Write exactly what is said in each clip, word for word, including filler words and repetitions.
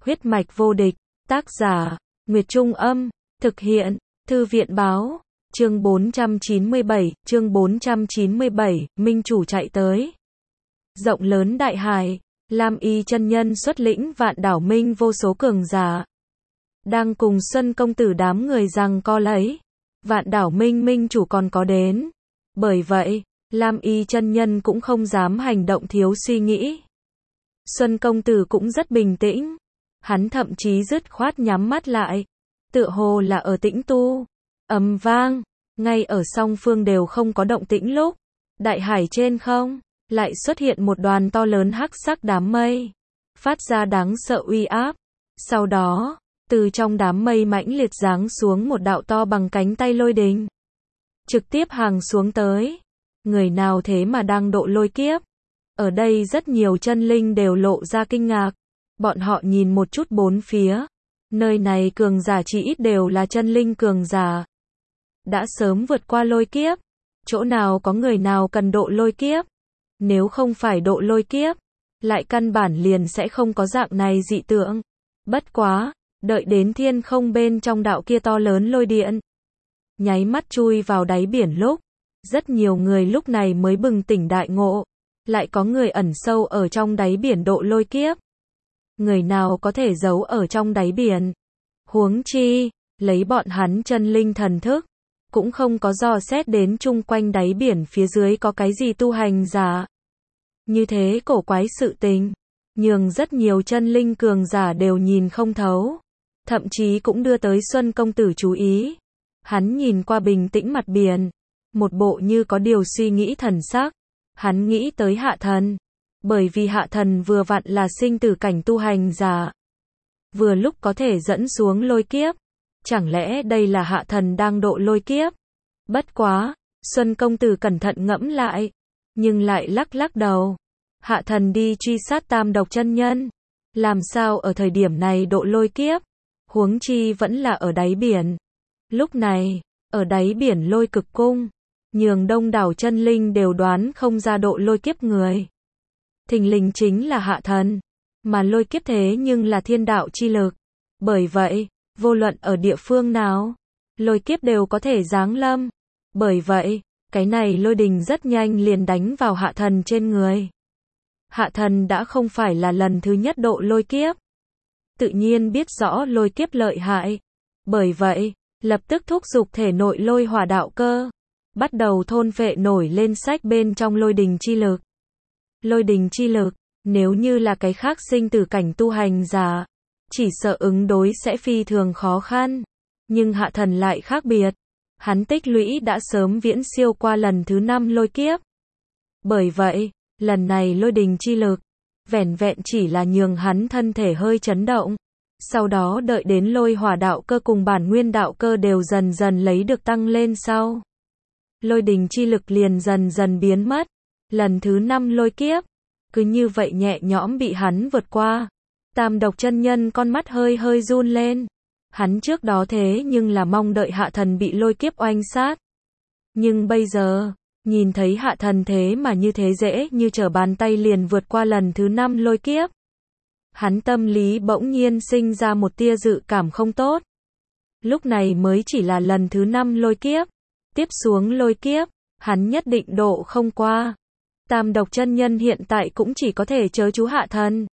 Huyết mạch vô địch, tác giả, Nguyệt Trung Âm, thực hiện, Thư viện Báo, chương bốn trăm chín mươi bảy, chương bốn trăm chín mươi bảy, Minh Chủ chạy tới. Rộng lớn đại hải, Lam Y chân nhân xuất lĩnh vạn đảo minh vô số cường giả. Đang cùng Xuân công tử đám người giằng co lấy. Vạn đảo minh minh chủ còn có đến. Bởi vậy, Lam Y chân nhân cũng không dám hành động thiếu suy nghĩ. Xuân công tử cũng rất bình tĩnh. Hắn thậm chí dứt khoát nhắm mắt lại. Tựa hồ là ở tĩnh tu. Ầm vang, ngay ở song phương đều không có động tĩnh lúc. Đại hải trên không, lại xuất hiện một đoàn to lớn hắc sắc đám mây. Phát ra đáng sợ uy áp. Sau đó, từ trong đám mây mãnh liệt giáng xuống một đạo to bằng cánh tay lôi đình. Trực tiếp hàng xuống tới. Người nào thế mà đang độ lôi kiếp? Ở đây rất nhiều chân linh đều lộ ra kinh ngạc. Bọn họ nhìn một chút bốn phía. Nơi này cường giả chỉ ít đều là chân linh cường giả. Đã sớm vượt qua lôi kiếp. Chỗ nào có người nào cần độ lôi kiếp? Nếu không phải độ lôi kiếp, lại căn bản liền sẽ không có dạng này dị tượng. Bất quá, đợi đến thiên không bên trong đạo kia to lớn lôi điện. Nháy mắt chui vào đáy biển lúc. Rất nhiều người lúc này mới bừng tỉnh đại ngộ. Lại có người ẩn sâu ở trong đáy biển độ lôi kiếp. Người nào có thể giấu ở trong đáy biển? Huống chi, lấy bọn hắn chân linh thần thức. Cũng không có dò xét đến chung quanh đáy biển phía dưới có cái gì tu hành giả. Như thế cổ quái sự tình. Nhường rất nhiều chân linh cường giả đều nhìn không thấu. Thậm chí cũng đưa tới Xuân công tử chú ý. Hắn nhìn qua bình tĩnh mặt biển. Một bộ như có điều suy nghĩ thần sắc. Hắn nghĩ tới hạ thần. Bởi vì hạ thần vừa vặn là sinh tử cảnh tu hành giả. Vừa lúc có thể dẫn xuống lôi kiếp. Chẳng lẽ đây là hạ thần đang độ lôi kiếp? Bất quá, Xuân công tử cẩn thận ngẫm lại. Nhưng lại lắc lắc đầu. Hạ thần đi truy sát tam độc chân nhân. Làm sao ở thời điểm này độ lôi kiếp? Huống chi vẫn là ở đáy biển. Lúc này, ở đáy biển lôi cực cung. Nhường đông đảo chân linh đều đoán không ra độ lôi kiếp người. Thình lình chính là hạ thần. Mà lôi kiếp thế nhưng là thiên đạo chi lực. Bởi vậy, vô luận ở địa phương nào, lôi kiếp đều có thể giáng lâm. Bởi vậy, cái này lôi đình rất nhanh liền đánh vào hạ thần trên người. Hạ thần đã không phải là lần thứ nhất độ lôi kiếp. Tự nhiên biết rõ lôi kiếp lợi hại. Bởi vậy, lập tức thúc giục thể nội lôi hỏa đạo cơ. Bắt đầu thôn phệ nổi lên sách bên trong lôi đình chi lực. Lôi đình chi lực, nếu như là cái khác sinh tử cảnh tu hành giả, chỉ sợ ứng đối sẽ phi thường khó khăn. Nhưng hạ thần lại khác biệt. Hắn tích lũy đã sớm viễn siêu qua lần thứ năm lôi kiếp. Bởi vậy, lần này lôi đình chi lực, vẻn vẹn chỉ là nhường hắn thân thể hơi chấn động. Sau đó đợi đến lôi hỏa đạo cơ cùng bản nguyên đạo cơ đều dần dần lấy được tăng lên sau. Lôi đình chi lực liền dần dần biến mất. Lần thứ năm lôi kiếp, cứ như vậy nhẹ nhõm bị hắn vượt qua. Tam độc chân nhân con mắt hơi hơi run lên. Hắn trước đó thế nhưng là mong đợi hạ thần bị lôi kiếp oanh sát. Nhưng bây giờ, nhìn thấy hạ thần thế mà như thế dễ như trở bàn tay liền vượt qua lần thứ năm lôi kiếp. Hắn tâm lý bỗng nhiên sinh ra một tia dự cảm không tốt. Lúc này mới chỉ là lần thứ năm lôi kiếp. Tiếp xuống lôi kiếp, hắn nhất định độ không qua. Tam độc chân nhân hiện tại cũng chỉ có thể chớ chú hạ thần.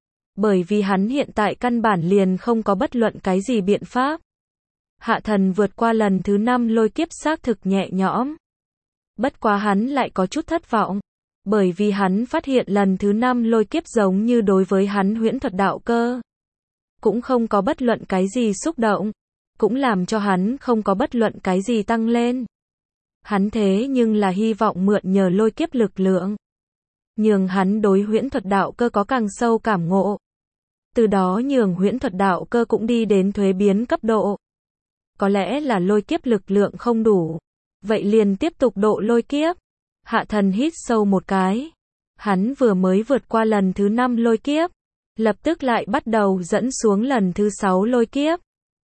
Bởi vì hắn hiện tại căn bản liền không có bất luận cái gì biện pháp. Hạ thần vượt qua lần thứ năm lôi kiếp xác thực nhẹ nhõm. Bất quá hắn lại có chút thất vọng. Bởi vì hắn phát hiện lần thứ năm lôi kiếp giống như đối với hắn huyễn thuật đạo cơ. Cũng không có bất luận cái gì xúc động. Cũng làm cho hắn không có bất luận cái gì tăng lên. Hắn thế nhưng là hy vọng mượn nhờ lôi kiếp lực lượng. Nhường hắn đối huyễn thuật đạo cơ có càng sâu cảm ngộ. Từ đó nhường huyễn thuật đạo cơ cũng đi đến thuế biến cấp độ. Có lẽ là lôi kiếp lực lượng không đủ. Vậy liền tiếp tục độ lôi kiếp. Hạ thần hít sâu một cái. Hắn vừa mới vượt qua lần thứ năm lôi kiếp. Lập tức lại bắt đầu dẫn xuống lần thứ sáu lôi kiếp.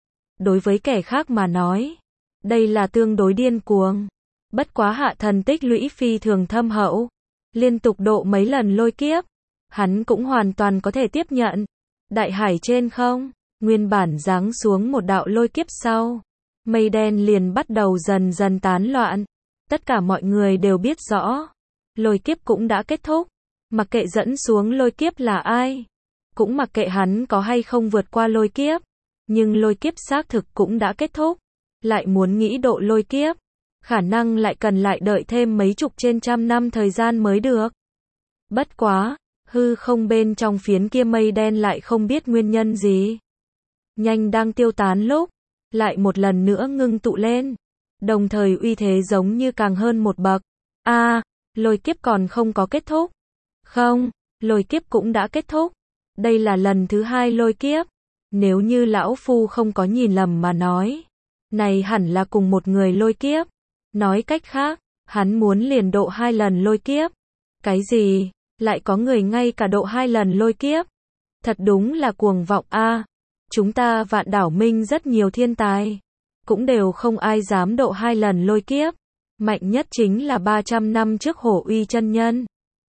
Đối với kẻ khác mà nói, đây là tương đối điên cuồng. Bất quá hạ thần tích lũy phi thường thâm hậu. Liên tục độ mấy lần lôi kiếp. Hắn cũng hoàn toàn có thể tiếp nhận. Đại hải trên không, nguyên bản giáng xuống một đạo lôi kiếp sau. Mây đen liền bắt đầu dần dần tán loạn. Tất cả mọi người đều biết rõ. Lôi kiếp cũng đã kết thúc. Mặc kệ dẫn xuống lôi kiếp là ai. Cũng mặc kệ hắn có hay không vượt qua lôi kiếp. Nhưng lôi kiếp xác thực cũng đã kết thúc. Lại muốn nghĩ độ lôi kiếp. Khả năng lại cần lại đợi thêm mấy chục trên trăm năm thời gian mới được. Bất quá, hư không bên trong phiến kia mây đen lại không biết nguyên nhân gì. Nhanh đang tiêu tán lúc, lại một lần nữa ngưng tụ lên. Đồng thời uy thế giống như càng hơn một bậc. A, à, lôi kiếp còn không có kết thúc. Không, lôi kiếp cũng đã kết thúc. Đây là lần thứ hai lôi kiếp. Nếu như lão phu không có nhìn lầm mà nói. Này hẳn là cùng một người lôi kiếp. Nói cách khác, hắn muốn liền độ hai lần lôi kiếp. Cái gì? Lại có người ngay cả độ hai lần lôi kiếp. Thật đúng là cuồng vọng a. À, chúng ta Vạn Đảo Minh rất nhiều thiên tài. Cũng đều không ai dám độ hai lần lôi kiếp. Mạnh nhất chính là ba trăm năm trước Hổ Uy chân nhân.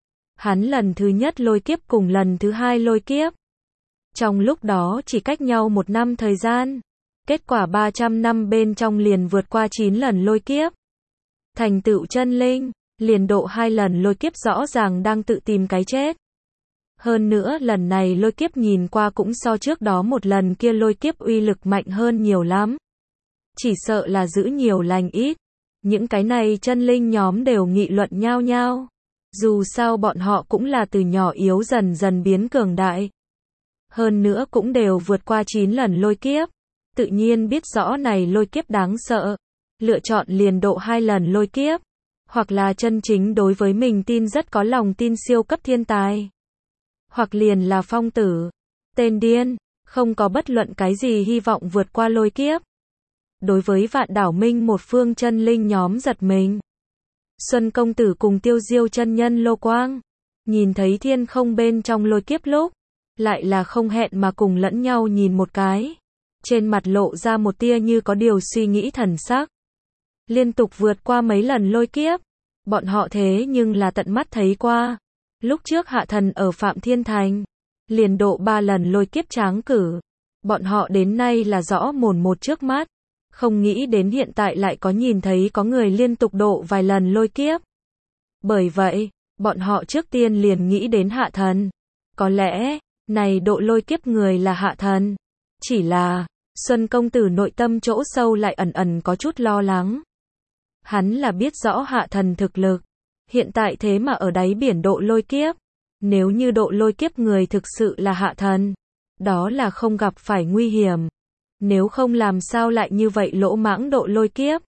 Hắn lần thứ nhất lôi kiếp cùng lần thứ hai lôi kiếp. Trong lúc đó chỉ cách nhau một năm thời gian. Kết quả ba trăm năm bên trong liền vượt qua chín lần lôi kiếp. Thành tựu chân linh, liền độ hai lần lôi kiếp rõ ràng đang tự tìm cái chết. Hơn nữa lần này lôi kiếp nhìn qua cũng so trước đó một lần kia lôi kiếp uy lực mạnh hơn nhiều lắm. Chỉ sợ là giữ nhiều lành ít. Những cái này chân linh nhóm đều nghị luận nhao nhao. Dù sao bọn họ cũng là từ nhỏ yếu dần dần biến cường đại. Hơn nữa cũng đều vượt qua chín lần lôi kiếp. Tự nhiên biết rõ này lôi kiếp đáng sợ. Lựa chọn liền độ hai lần lôi kiếp. Hoặc là chân chính đối với mình tin rất có lòng tin siêu cấp thiên tài. Hoặc liền là phong tử. Tên điên. Không có bất luận cái gì hy vọng vượt qua lôi kiếp. Đối với Vạn Đảo Minh một phương chân linh nhóm giật mình. Xuân công tử cùng Tiêu Diêu chân nhân Lô Quang. Nhìn thấy thiên không bên trong lôi kiếp lúc. Lại là không hẹn mà cùng lẫn nhau nhìn một cái. Trên mặt lộ ra một tia như có điều suy nghĩ thần sắc. Liên tục vượt qua mấy lần lôi kiếp. Bọn họ thế nhưng là tận mắt thấy qua. Lúc trước hạ thần ở Phạm Thiên Thành. Liền độ ba lần lôi kiếp tráng cử. Bọn họ đến nay là rõ mồn một trước mắt. Không nghĩ đến hiện tại lại có nhìn thấy có người liên tục độ vài lần lôi kiếp. Bởi vậy, bọn họ trước tiên liền nghĩ đến hạ thần. Có lẽ, này độ lôi kiếp người là hạ thần. Chỉ là, Xuân công tử nội tâm chỗ sâu lại ẩn ẩn có chút lo lắng. Hắn là biết rõ hạ thần thực lực. Hiện tại thế mà ở đáy biển độ lôi kiếp. Nếu như độ lôi kiếp người thực sự là hạ thần. Đó là không gặp phải nguy hiểm. Nếu không làm sao lại như vậy lỗ mãng độ lôi kiếp.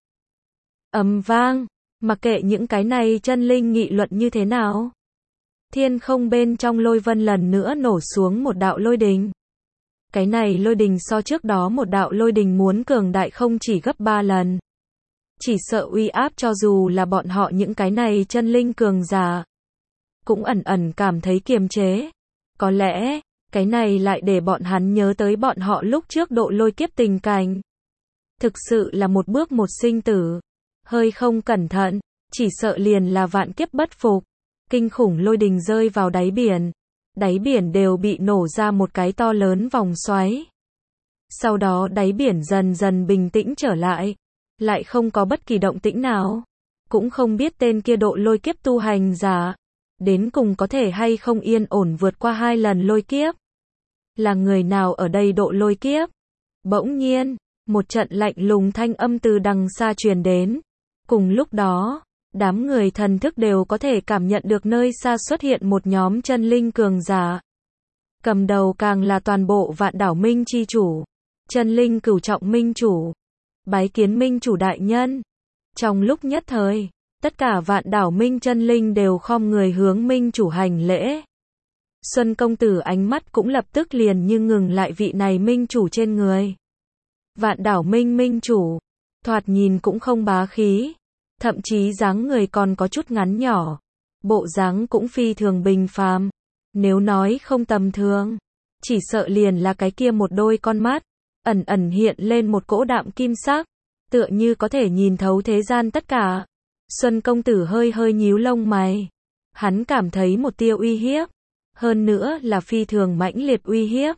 Ầm vang. Mặc kệ những cái này chân linh nghị luận như thế nào. Thiên không bên trong lôi vân lần nữa nổ xuống một đạo lôi đình. Cái này lôi đình so trước đó một đạo lôi đình muốn cường đại không chỉ gấp ba lần. Chỉ sợ uy áp cho dù là bọn họ những cái này chân linh cường giả. Cũng ẩn ẩn cảm thấy kiềm chế. Có lẽ, cái này lại để bọn hắn nhớ tới bọn họ lúc trước độ lôi kiếp tình cảnh. Thực sự là một bước một sinh tử. Hơi không cẩn thận, chỉ sợ liền là vạn kiếp bất phục. Kinh khủng lôi đình rơi vào đáy biển. Đáy biển đều bị nổ ra một cái to lớn vòng xoáy. Sau đó đáy biển dần dần bình tĩnh trở lại. Lại không có bất kỳ động tĩnh nào. Cũng không biết tên kia độ lôi kiếp tu hành giả. Đến cùng có thể hay không yên ổn vượt qua hai lần lôi kiếp. Là người nào ở đây độ lôi kiếp? Bỗng nhiên, một trận lạnh lùng thanh âm từ đằng xa truyền đến. Cùng lúc đó, đám người thần thức đều có thể cảm nhận được nơi xa xuất hiện một nhóm chân linh cường giả. Cầm đầu càng là toàn bộ Vạn Đảo Minh chi chủ. Chân linh cửu trọng minh chủ. Bái kiến minh chủ đại nhân. Trong lúc nhất thời, tất cả Vạn Đảo Minh chân linh đều khom người hướng minh chủ hành lễ. Xuân công tử ánh mắt cũng lập tức liền như ngừng lại vị này minh chủ trên người. Vạn Đảo Minh minh chủ, thoạt nhìn cũng không bá khí, thậm chí dáng người còn có chút ngắn nhỏ, bộ dáng cũng phi thường bình phàm. Nếu nói không tầm thường, chỉ sợ liền là cái kia một đôi con mắt, ẩn ẩn hiện lên một cỗ đạm kim sắc, tựa như có thể nhìn thấu thế gian tất cả. Xuân công tử hơi hơi nhíu lông mày, hắn cảm thấy một tia uy hiếp. Hơn nữa là phi thường mãnh liệt uy hiếp.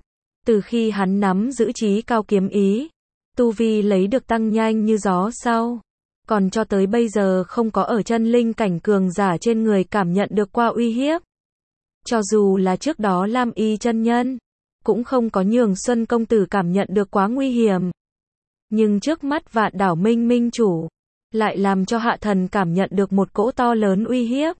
Từ khi hắn nắm giữ trí cao kiếm ý, tu vi lấy được tăng nhanh như gió sau. Còn cho tới bây giờ không có ở chân linh cảnh cường giả trên người cảm nhận được qua uy hiếp. Cho dù là trước đó Lam Y chân nhân, cũng không có nhường Xuân công tử cảm nhận được quá nguy hiểm. Nhưng trước mắt Vạn Đảo Minh minh chủ, lại làm cho Hạ Thần cảm nhận được một cỗ to lớn uy hiếp.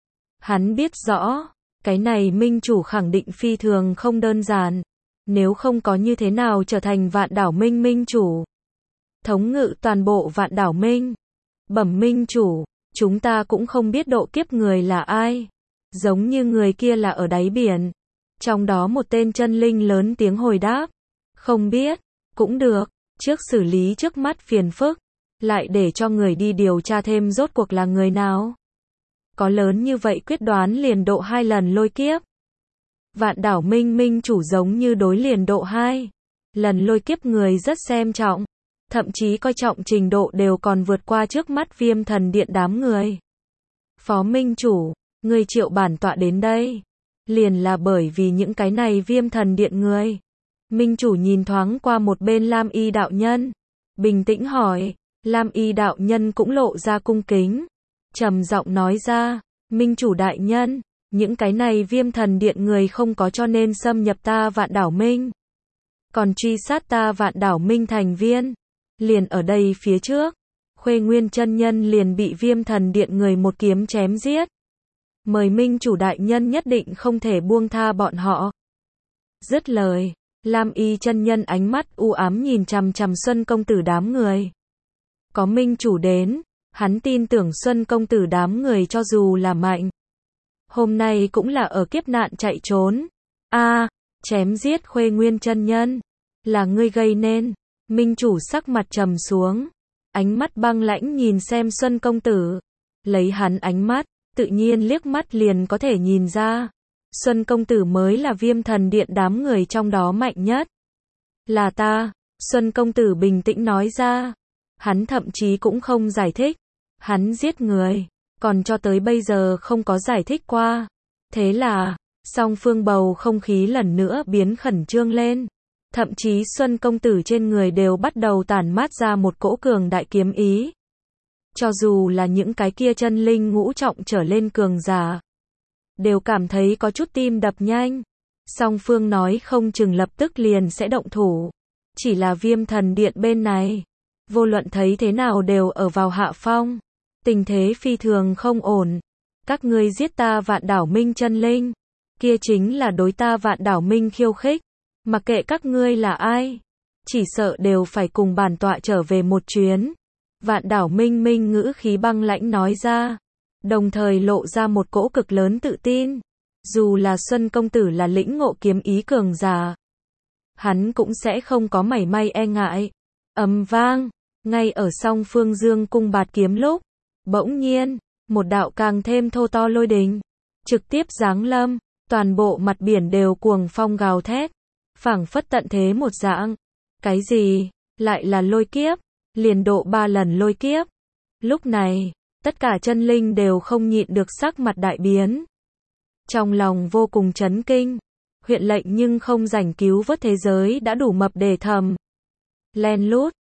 Hắn biết rõ, cái này minh chủ khẳng định phi thường không đơn giản, nếu không có như thế nào trở thành Vạn Đảo Minh minh chủ. Thống ngự toàn bộ Vạn Đảo Minh. Bẩm minh chủ, chúng ta cũng không biết độ kiếp người là ai. Giống như người kia là ở đáy biển. Trong đó một tên chân linh lớn tiếng hồi đáp. Không biết, cũng được, trước xử lý trước mắt phiền phức, lại để cho người đi điều tra thêm rốt cuộc là người nào. Có lớn như vậy quyết đoán liền độ hai lần lôi kiếp. Vạn Đảo Minh minh chủ giống như đối liền độ hai lần lôi kiếp người rất xem trọng, thậm chí coi trọng trình độ đều còn vượt qua trước mắt Viêm Thần Điện đám người. Phó minh chủ, người triệu bản tọa đến đây, liền là bởi vì những cái này Viêm Thần Điện người. Minh chủ nhìn thoáng qua một bên Lam Y đạo nhân, bình tĩnh hỏi. Lam Y đạo nhân cũng lộ ra cung kính, trầm giọng nói ra, minh chủ đại nhân, những cái này Viêm Thần Điện người không có cho nên xâm nhập ta Vạn Đảo Minh, còn truy sát ta Vạn Đảo Minh thành viên, liền ở đây phía trước, Khuê Nguyên chân nhân liền bị Viêm Thần Điện người một kiếm chém giết. Mời minh chủ đại nhân nhất định không thể buông tha bọn họ. Dứt lời, Lam Y chân nhân ánh mắt u ám nhìn chằm chằm Xuân công tử đám người. Có minh chủ đến, hắn tin tưởng Xuân công tử đám người cho dù là mạnh, hôm nay cũng là ở kiếp nạn chạy trốn. A, à, chém giết Khuê Nguyên chân nhân, là ngươi gây nên. Minh chủ sắc mặt trầm xuống, ánh mắt băng lãnh nhìn xem Xuân công tử. Lấy hắn ánh mắt, tự nhiên liếc mắt liền có thể nhìn ra, Xuân công tử mới là Viêm Thần Điện đám người trong đó mạnh nhất. Là ta, Xuân công tử bình tĩnh nói ra. Hắn thậm chí cũng không giải thích. Hắn giết người, còn cho tới bây giờ không có giải thích qua. Thế là, song phương bầu không khí lần nữa biến khẩn trương lên. Thậm chí Xuân công tử trên người đều bắt đầu tản mát ra một cỗ cường đại kiếm ý. Cho dù là những cái kia chân linh ngũ trọng trở lên cường giả, đều cảm thấy có chút tim đập nhanh. Song phương nói không chừng lập tức liền sẽ động thủ. Chỉ là Viêm Thần Điện bên này, vô luận thấy thế nào đều ở vào hạ phong. Tình thế phi thường không ổn. Các ngươi giết ta Vạn Đảo Minh chân linh, kia chính là đối ta Vạn Đảo Minh khiêu khích. Mặc kệ các ngươi là ai, chỉ sợ đều phải cùng bản tọa trở về một chuyến. Vạn Đảo Minh minh ngữ khí băng lãnh nói ra, đồng thời lộ ra một cỗ cực lớn tự tin. Dù là Xuân công tử là lĩnh ngộ kiếm ý cường giả, hắn cũng sẽ không có mảy may e ngại. Ầm vang, ngay ở song phương dương cung bạt kiếm lúc, bỗng nhiên, một đạo càng thêm thô to lôi đình, trực tiếp giáng lâm, toàn bộ mặt biển đều cuồng phong gào thét, phảng phất tận thế một dạng. Cái gì? Lại là lôi kiếp, liền độ ba lần lôi kiếp. Lúc này, tất cả chân linh đều không nhịn được sắc mặt đại biến. Trong lòng vô cùng chấn kinh, huyện lệnh nhưng không rảnh cứu vớt thế giới đã đủ mập để thầm. Len lút,